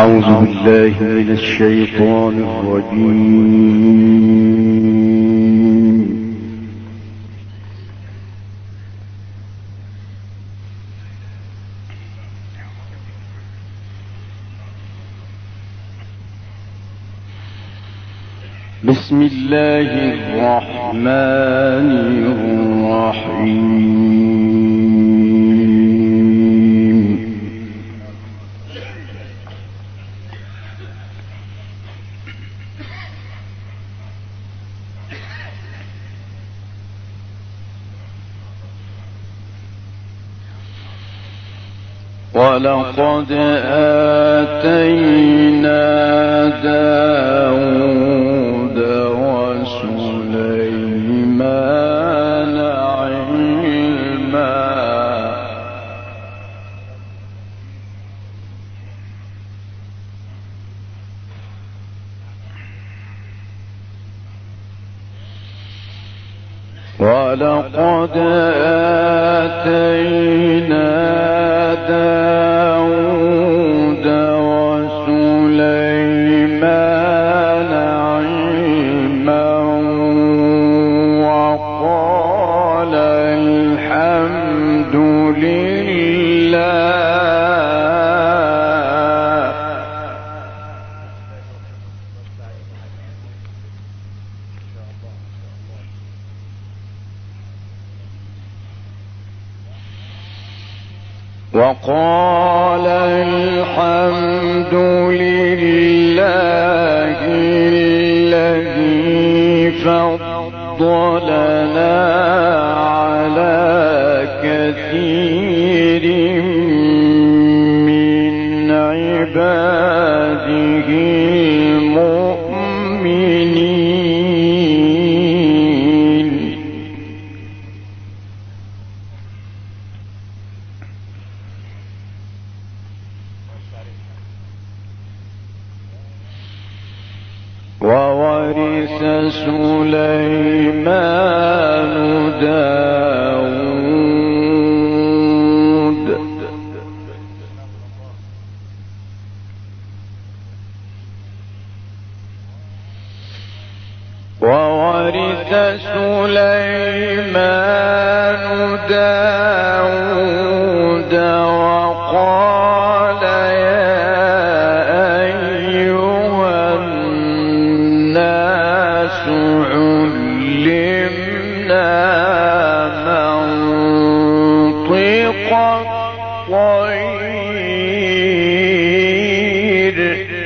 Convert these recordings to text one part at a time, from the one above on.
أعوذ بالله من الشيطان الرجيم. بسم الله الرحمن الرحيم. ولقد آتينا داود وسليمان علما ولقد آتينا داود وسليمان علما وقال الحمد لله الذي فضلنا على كثير من عباده المؤمنين. وورث سليمان داود وقال يا أيها الناس علمنا منطق الطير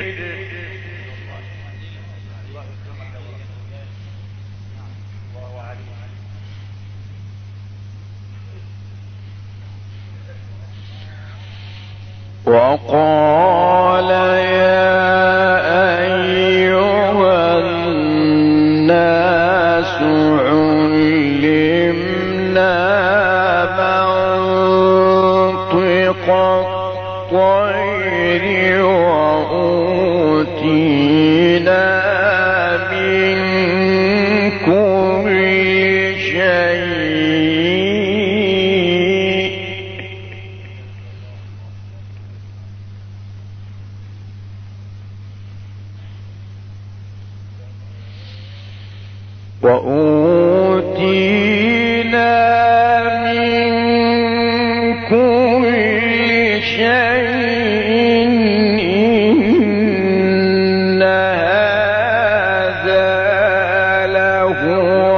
وقال يا أيها الناس علمنا منطق الطير وأوتينا من كل شيء إن هذا لهو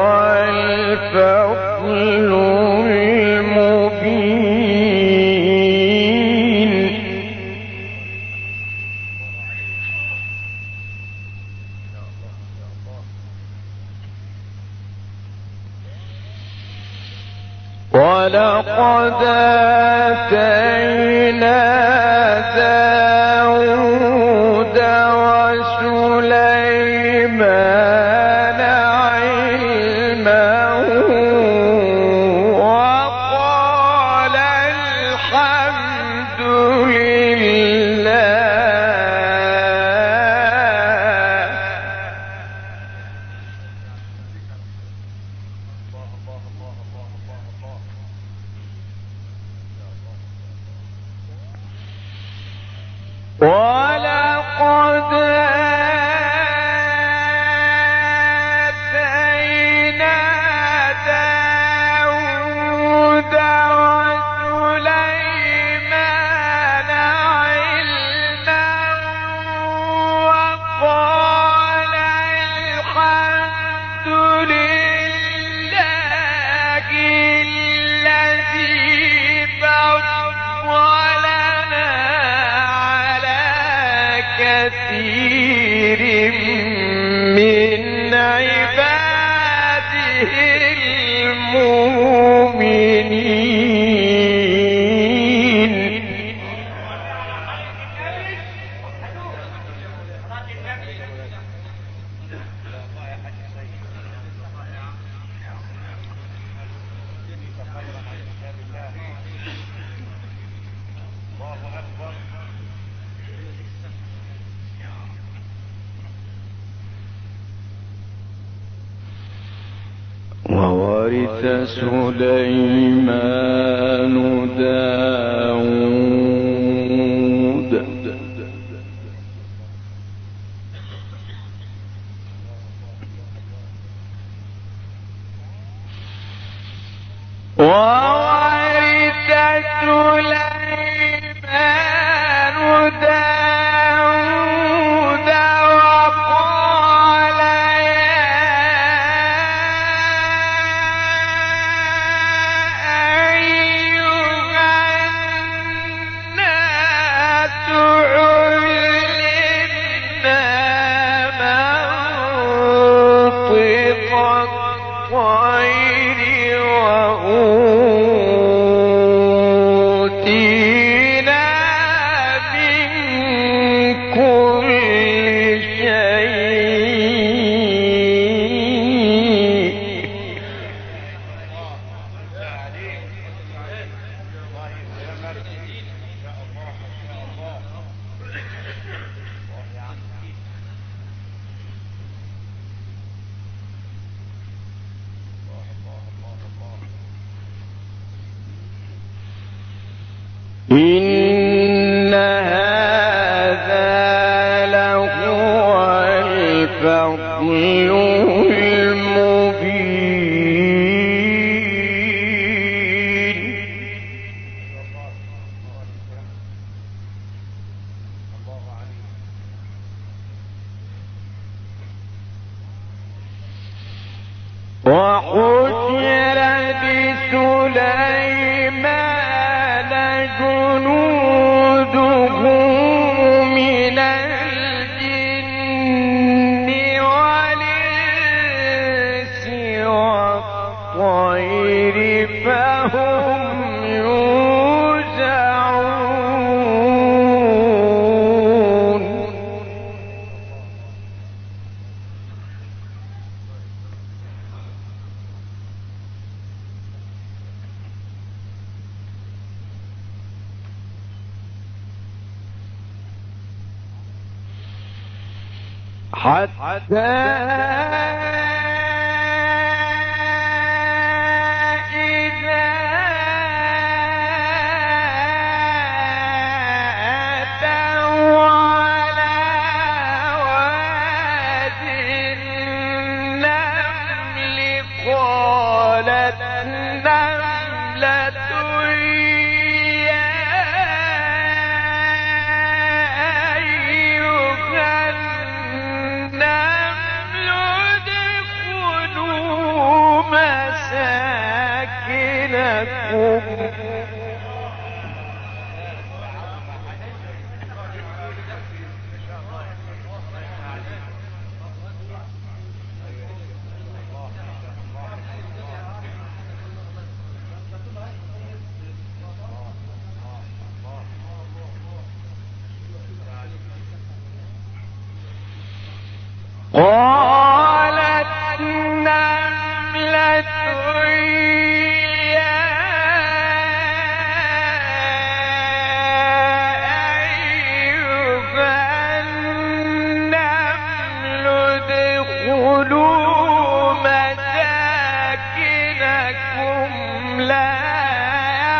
الفضل المبين. ولقد آتينا داود وسليمان علما وقال الحمد لله ولقد وورث سليمان داود إن هذا لهو الفضل المبين وحشر لسليمان جنوده من الجن والإنس والطير فهم يوزعون حتى إذا أتوا على واد النمل قالت نملة يا أيها النمل ادخلوا مساكنكم قالت نملة يا أيها النمل ادخلوا مساكنكم لا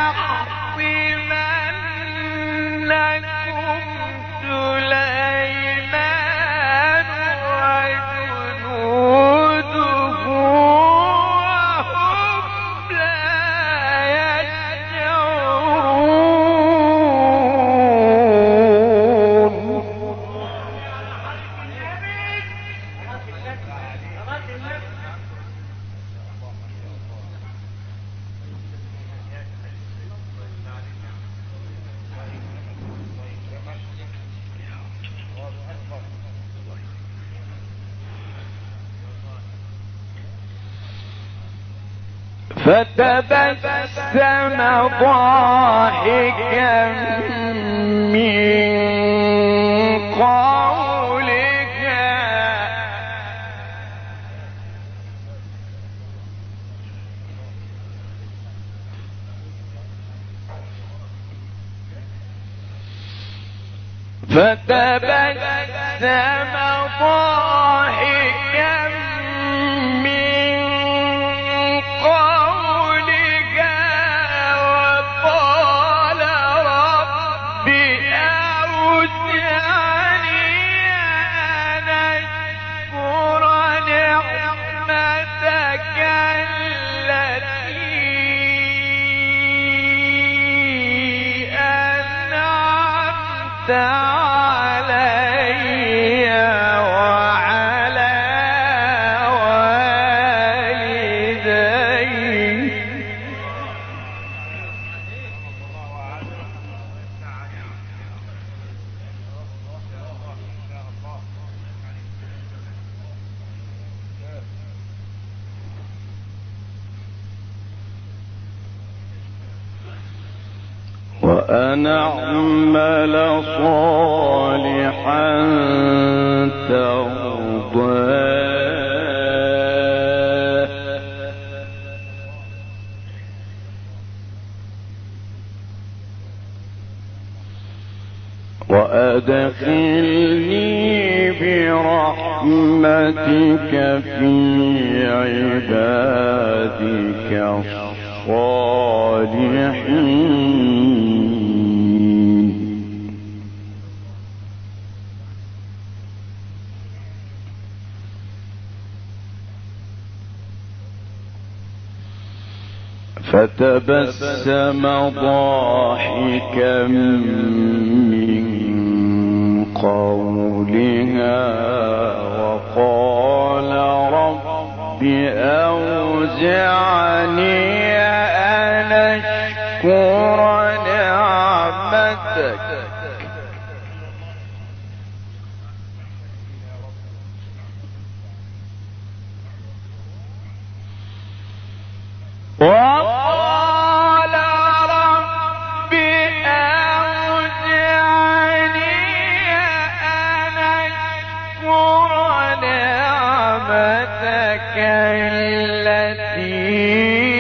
يحطمنكم سليمان فتبسم ضاحكا من قولها وقال رب أوزعني أن أشكر نعمتك التي أنعمت علي وعلى والدي وأن أعمل صالحا ترضاه وأدخلني برحمتك في عبادك الصالحين فتبسم ضاحكا من قولها وقال رب أوزعني أن أشكر نعمتك وقال رب أوزعني أن أشكر نعمتك التي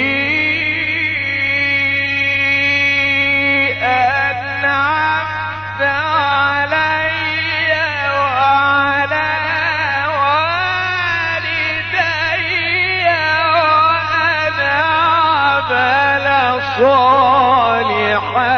أنعمت علي وعلى والدي وأن أعمل صالحا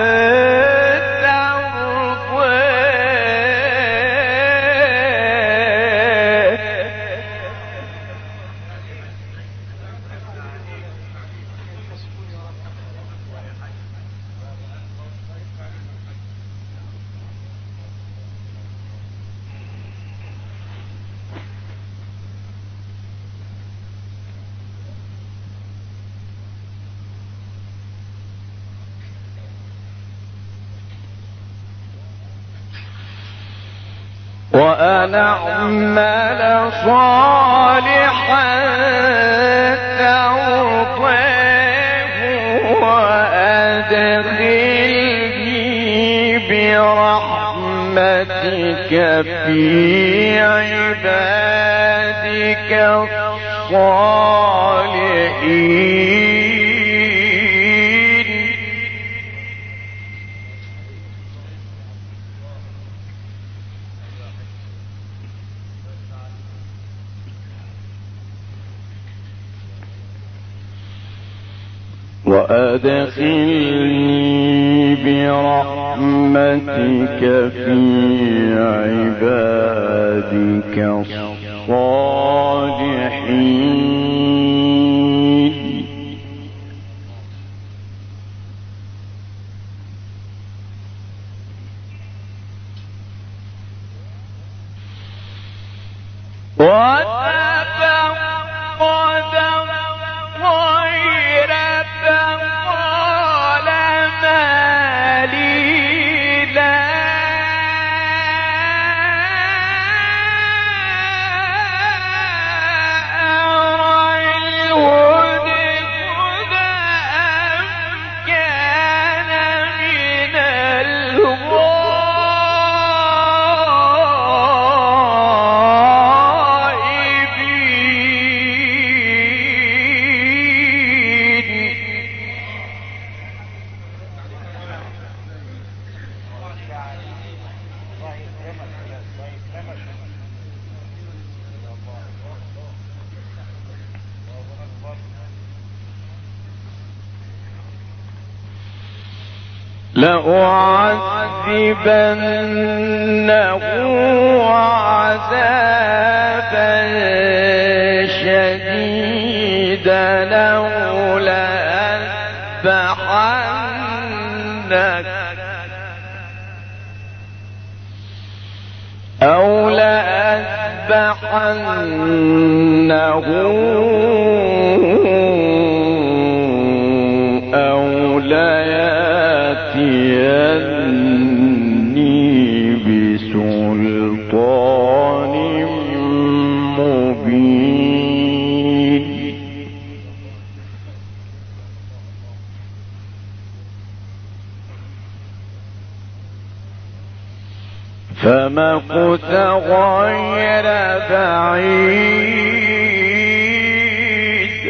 وأن أعمل صالحا ترضاه وأدخلني برحمتك في عبادك الصالحين وأدخلني برحمتك في عبادك الصالحين وتفقد الطير فقال ما لي لا أرى الهدهد لأعذبنه عذابا شديدا أو لأذبحنه أو ليأتيني بسلطان مبين. فمكث غير بعيد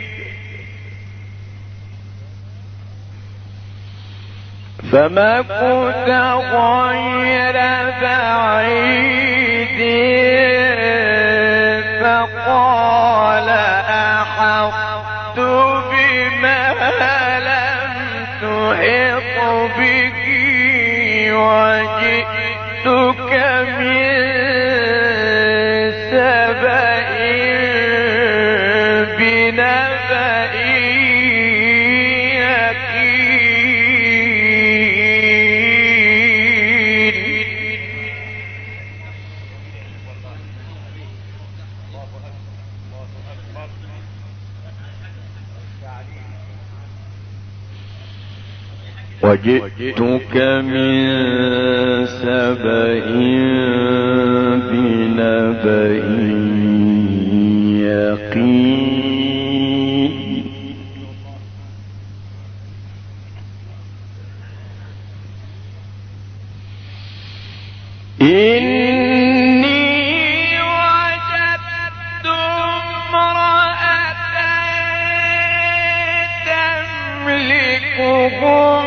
فقال أحطت بما لم تحط به وجئتك من سبأ بنبأ يقين. وجئتك من سبأ بنبأ يقين. إني وجدت امرأة تملكهم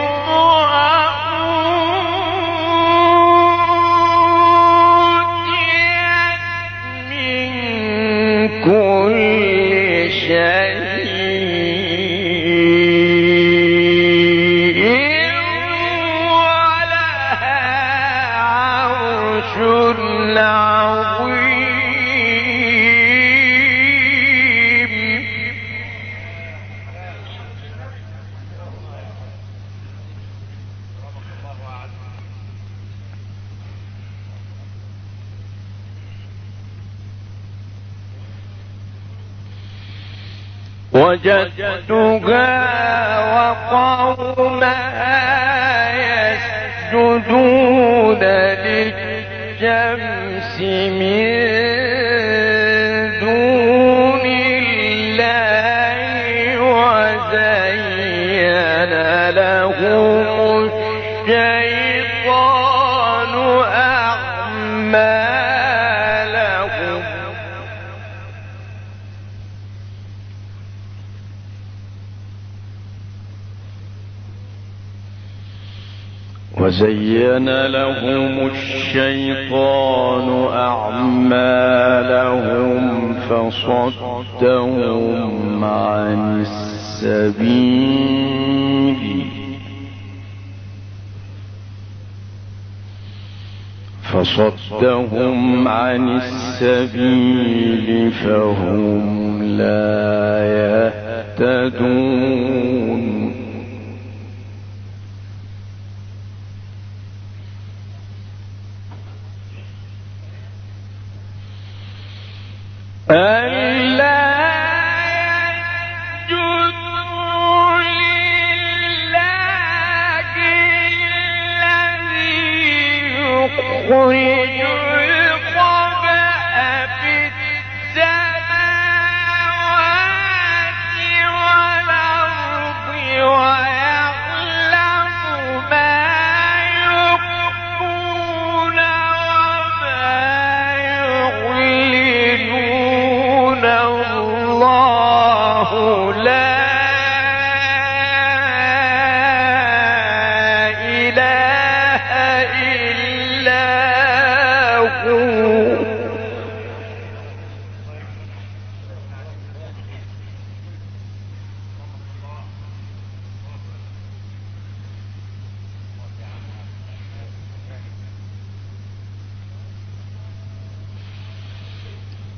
وجدتها وقومها يسجدون للشمس من دون الله وزين لهم الشيطان أعمالهم فصدهم عن السبيل فهم لا يهتدون. ألا يسجدوا لله الذي يخرج الخبأ في السماوات والأرض ويعلم ما يخفون وما يعلنون. الله لا إله إلا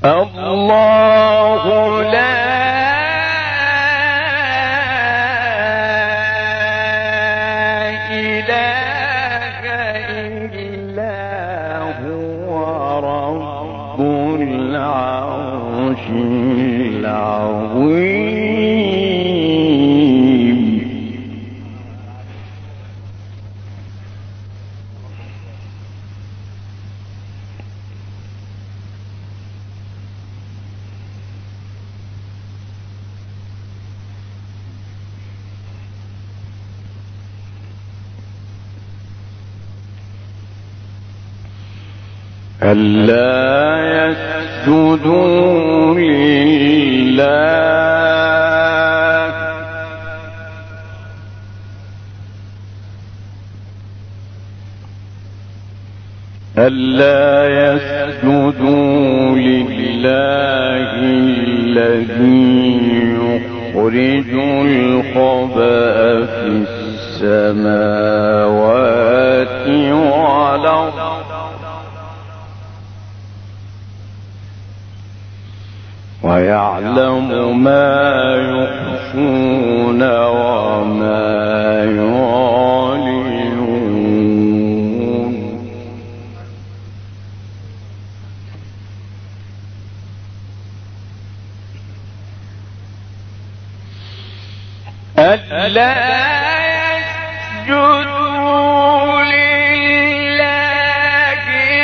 الله لا إله إلا هو رب العرش العظيم. ألا يسجدوا لله الذي يخرج الخبأ في السماوات والأرض ويعلم ما يخفون وما يعلنون. ألا يسجدوا لله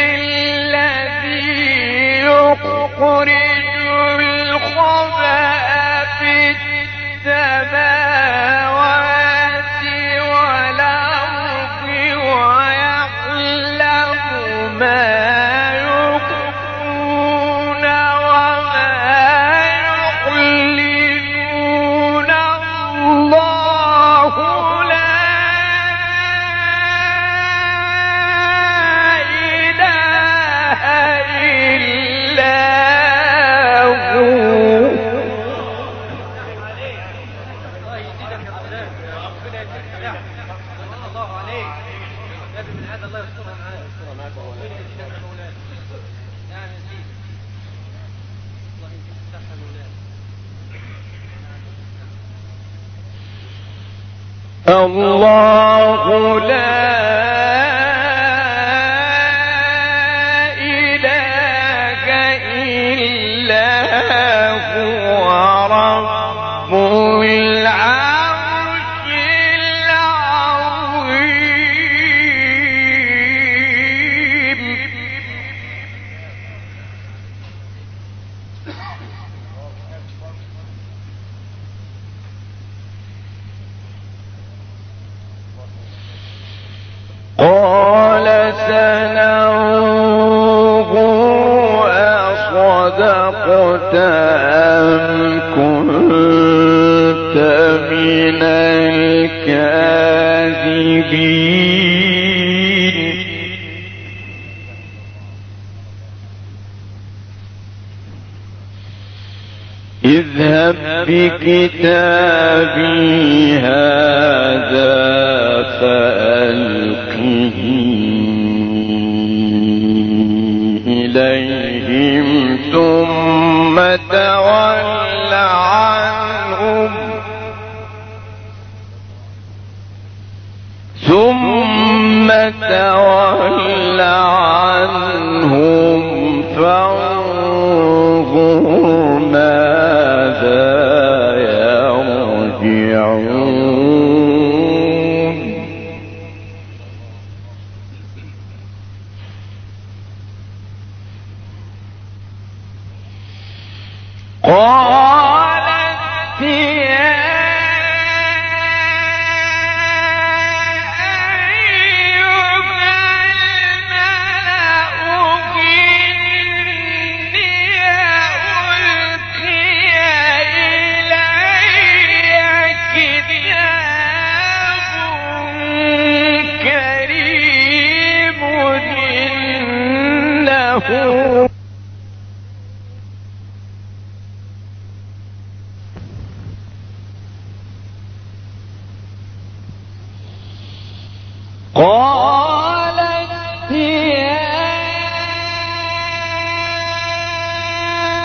الذي يخرج الخبأ في السماوات والأرض ويعلم ما يخفون وما يعلنون. الله لا إله إلا الله لا إله إلا هو رب العرش العظيم. قال سننظر أصدقت أم كنت من الكاذبين. اذهب بكتابي هذا فألقه إليهم ثم تول عنهم فانظر ماذا يرجعون. قالت يا قالت يا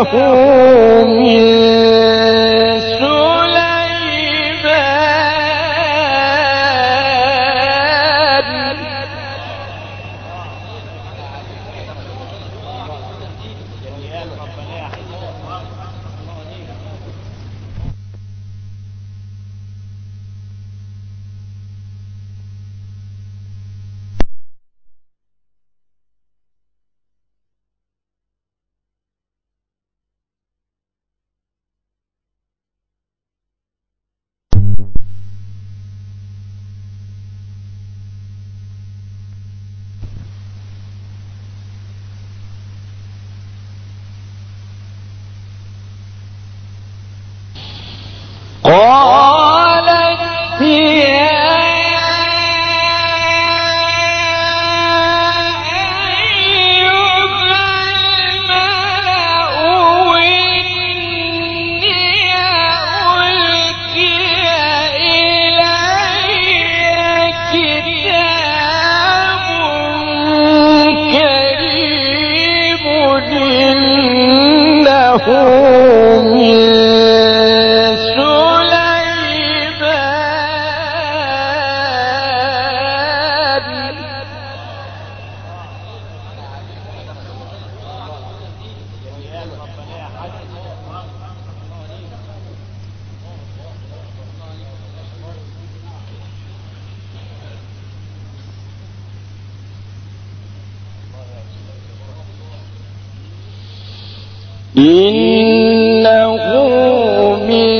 إنه من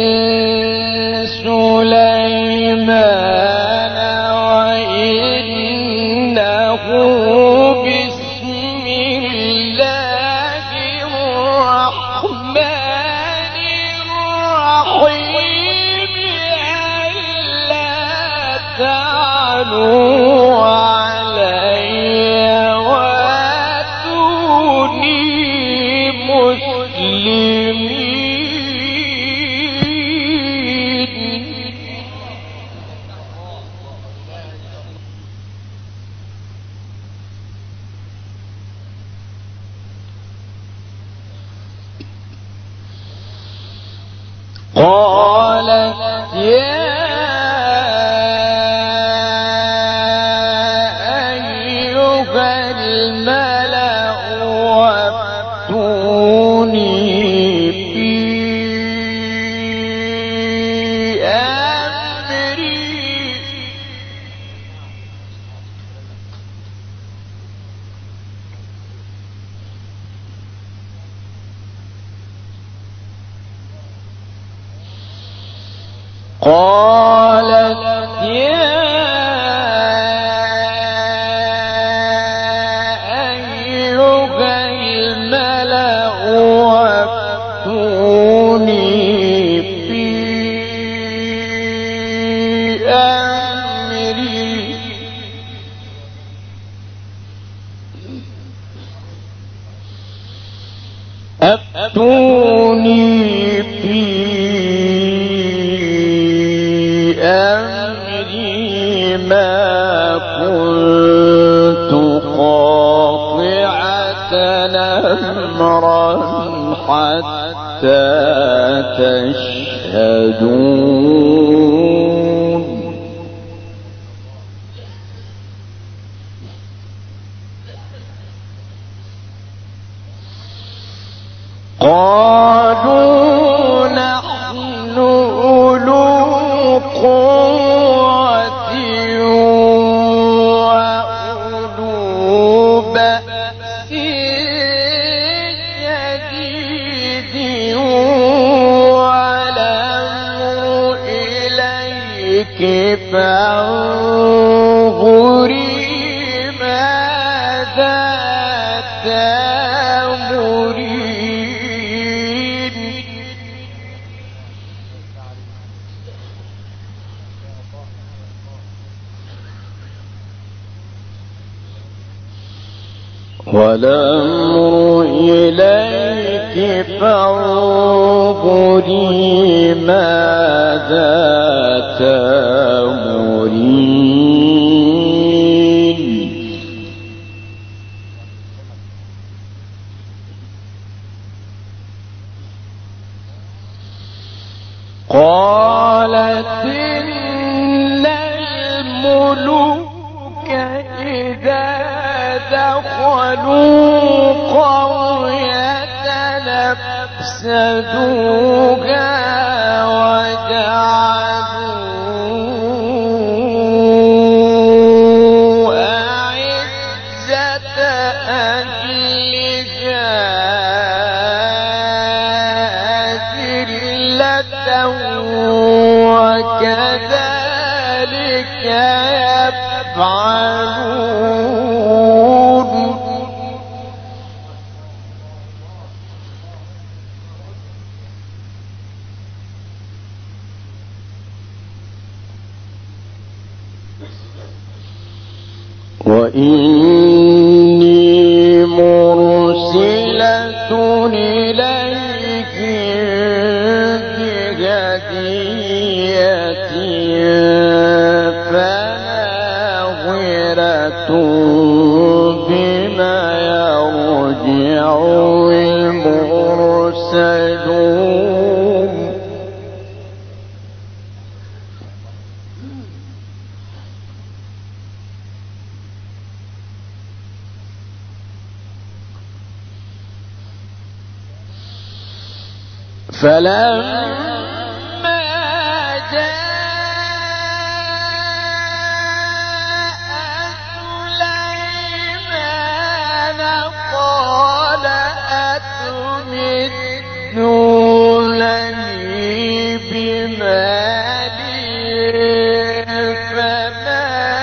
سليمان وإنه بسم الله الرحمن الرحيم ألا تعلوا علي وأتوني مسلمين. قالت يا أيها الملأ وافتوني في أمري قالت يا أيها الملأ وافتوني في أمري أفتوني في أمري ما كنت قاطعة أمرا حتى تشهدون. قالوا نحن أولو قوة وأولو بأس شديد والأمر إليك فانظري ماذا تأمرين. والأمر إليك فانظري ماذا تأمرين. ولكن الملوك إذا دخلوا قرية أفسدوها وجعلوا أعزة أهلها أذلة وكذلك يفعلون. وإني مرسلة إليهم بهدية فناظرة بما يرجع المرسلون. فلما جاء سليمان قال أتمدونني بمال فما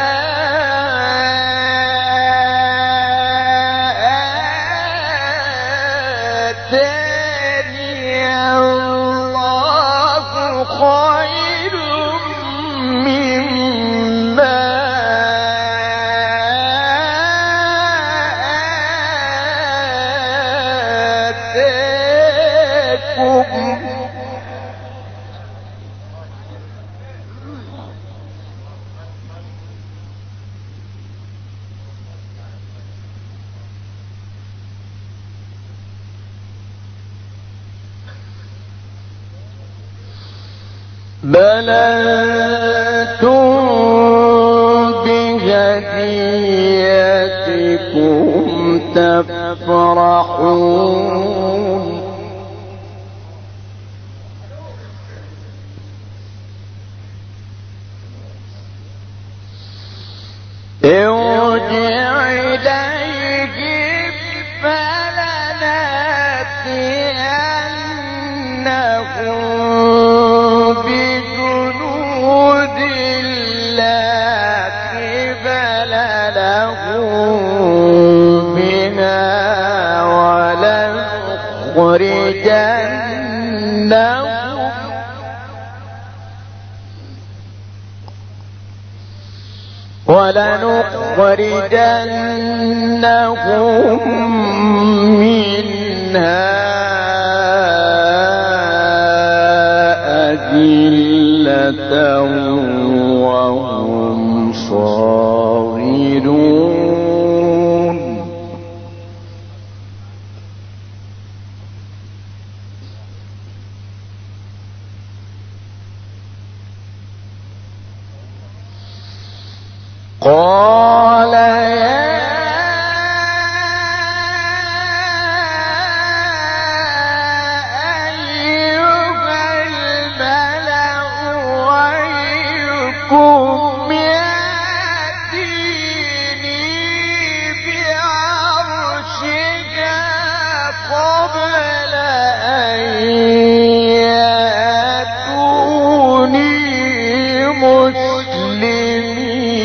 خير مما آتاكم بل أنتم بهديتكم تفرحون. ارجع إليهم فلنأتينهم بجنود لا قبل لهم بها ولنخرجنهم منها أذلة وهم صاغرون. قال يا أيها الملأ أيكم يأتيني بعرشها قبل أن يأتوني مسلمين.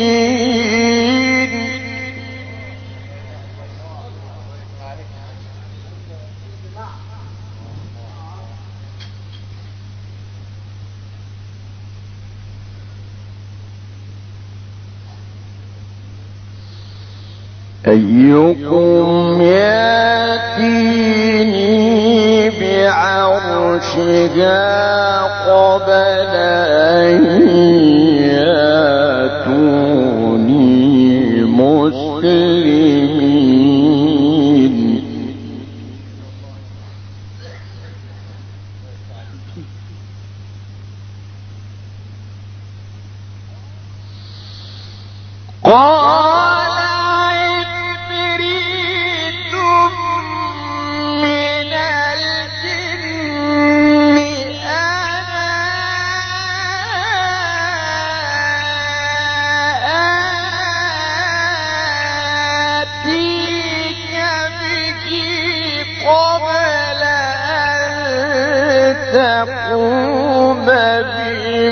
أيكم يأتيني بعرشها قبل أن يأتوني مسلمين.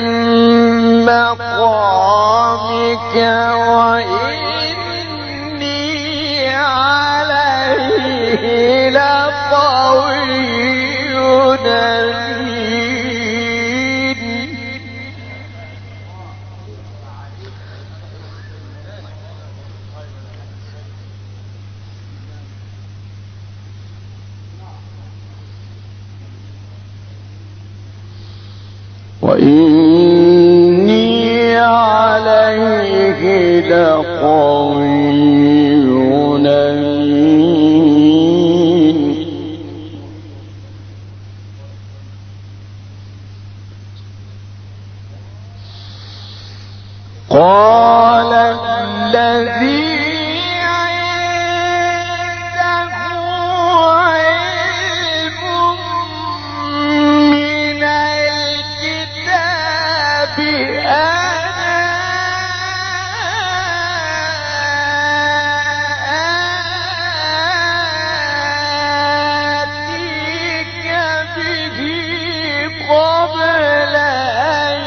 مقامك وإني عليه لقوي أمين. وإني عليه لقوي أمين. قال الذي عنده علم من الكتاب أنا آتيك به قبل أن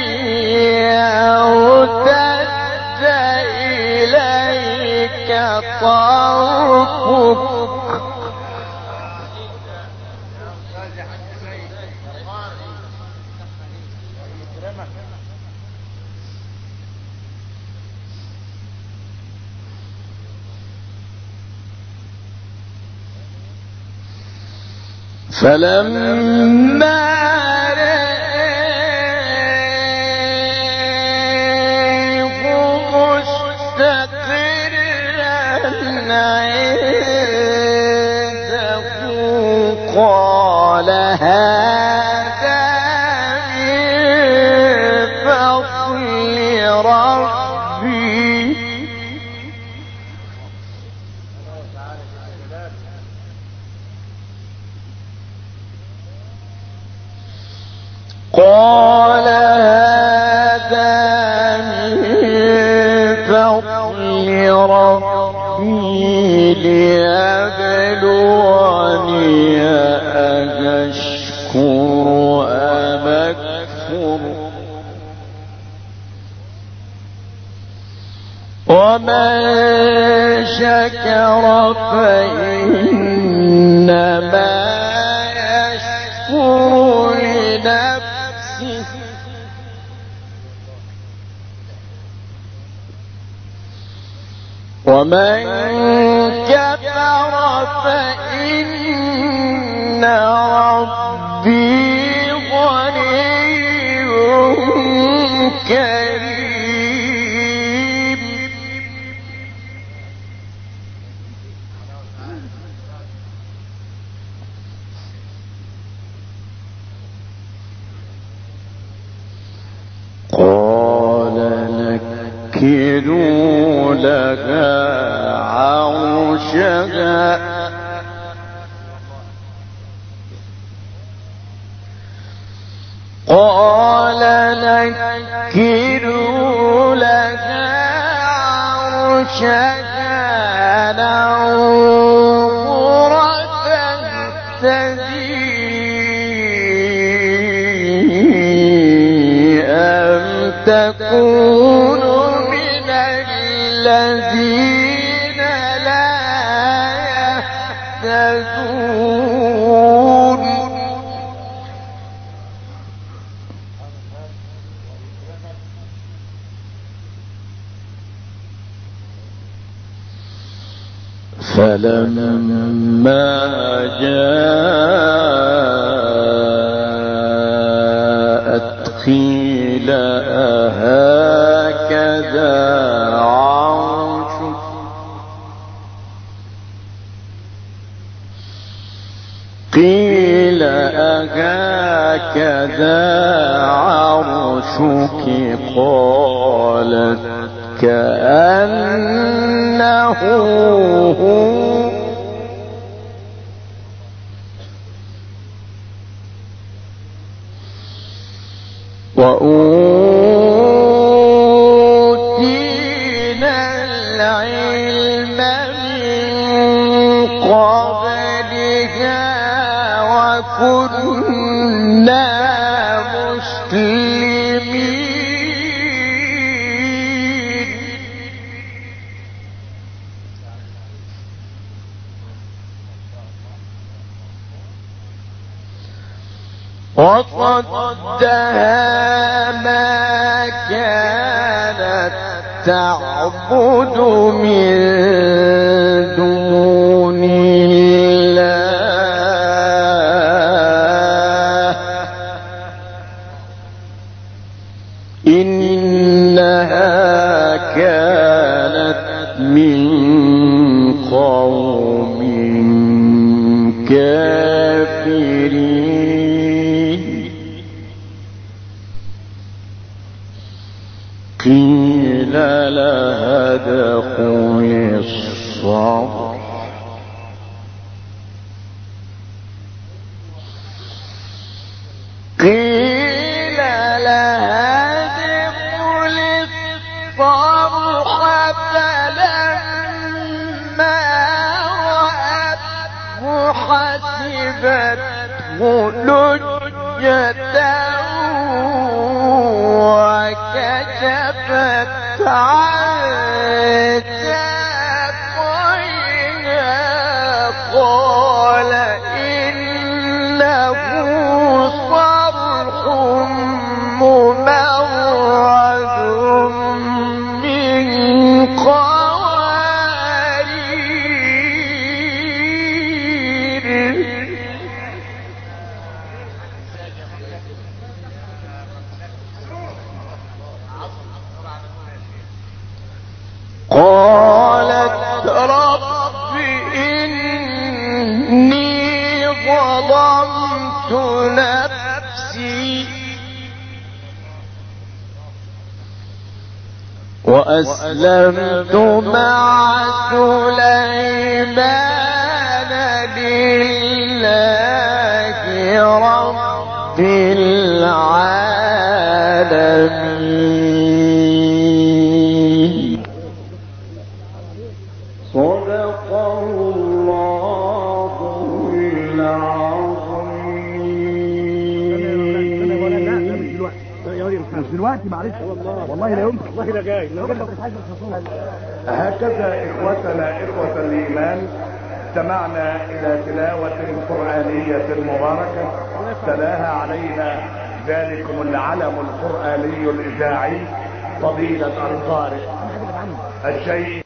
يرتد إليك طرفك. فلما رآه مستقرا عنده قال هذا من فضل ربي. قال هذا من فضل ربي ليبلوني أأشكر أم أكفر ومن شكر فإنما يشكر لنفسه ومن كفر فإن ربي غني كريم. قال نكروا لها عرشها قال نكروا لها عرشها ننظر تهتدي أم تكون من الذين لا يهتدون. فلما جاءت قيل أهكذا عرشك قيل أهكذا عرشك قالت كأنه هو وأوتينا العلم من قبلها وكنا مسلمين. وصدها ما كانت تعبد من دون الله إنها كانت من قوم كافرين قيل لها ادخل الصرح قيل لها ادخل الصرح فلما رأته حسبته لجة وكشفت عن ساقيها قال إنه صرح ممرد من قوارير قالت رب إني ظلمت نفسي وأسلمت مع سليمان لله رب العالمين. صدق الله العظيم. مش دلوقتي معلش والله لا يمكن والله لا جاي هكذا إخوتنا إخوة الإيمان استمعنا إلى تلاوة قرآنية مباركة تلاها علينا ذلكم العلم القرآني الإذاعي فضيلة القارئ الشيخ